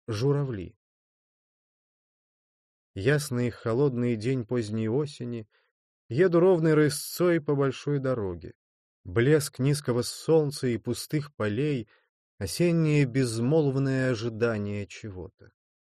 Журавли. Ясный холодный день поздней осени, еду ровной рысцой по большой дороге. Блеск низкого солнца и пустых полей, осеннее безмолвное ожидание чего-то.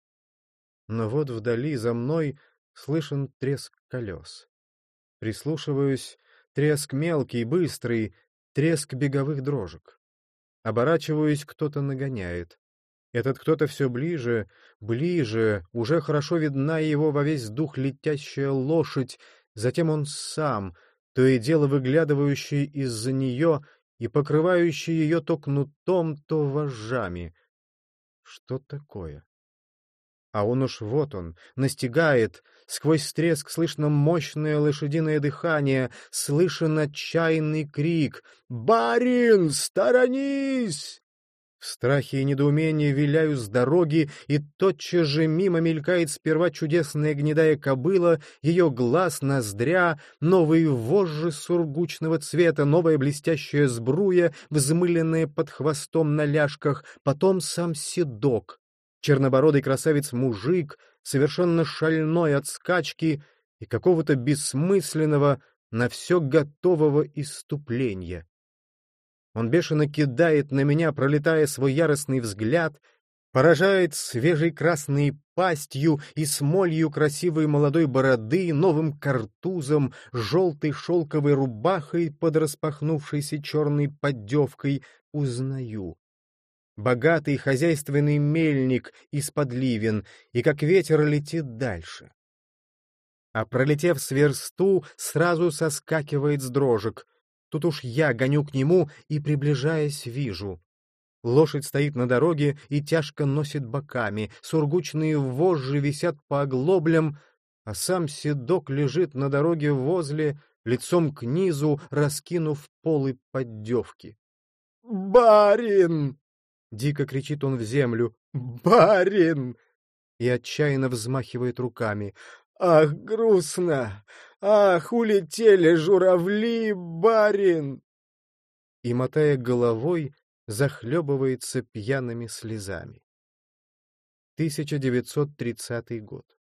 Но вот вдали за мной слышен треск колес. Прислушиваюсь, треск мелкий, быстрый, треск беговых дрожек. Оборачиваюсь, кто-то нагоняет. Этот кто-то все ближе, ближе, уже хорошо видна его во весь дух летящая лошадь, затем он сам, то и дело выглядывающий из-за нее и покрывающий ее то кнутом, то вожжами. Что такое? А он уж вот он, настигает, сквозь треск слышно мощное лошадиное дыхание, слышен отчаянный крик «Барин, сторонись!» В страхе и недоумении виляю с дороги, и тотчас же мимо мелькает сперва чудесная гнедая кобыла, ее глаз, ноздря, новые вожжи сургучного цвета, новая блестящая сбруя, взмыленная под хвостом на ляжках, потом сам седок, чернобородый красавец-мужик, совершенно шальной от скачки и какого-то бессмысленного, на все готового исступления. Он бешено кидает на меня, пролетая свой яростный взгляд, поражает свежей красной пастью и смолью красивой молодой бороды, новым картузом, желтой шелковой рубахой под распахнувшейся черной поддевкой. Узнаю. Богатый хозяйственный мельник из-под ливен, и как ветер летит дальше. А пролетев с версту, сразу соскакивает с дрожек. Тут уж я гоню к нему и, приближаясь, вижу. Лошадь стоит на дороге и тяжко носит боками, сургучные вожжи висят по оглоблям, а сам седок лежит на дороге возле, лицом к низу, раскинув полы поддевки. «Барин!» — дико кричит он в землю. «Барин!» И отчаянно взмахивает руками. «Ах, грустно! Ах, улетели журавли, барин!» И, мотая головой, захлебывается пьяными слезами. 1930 год.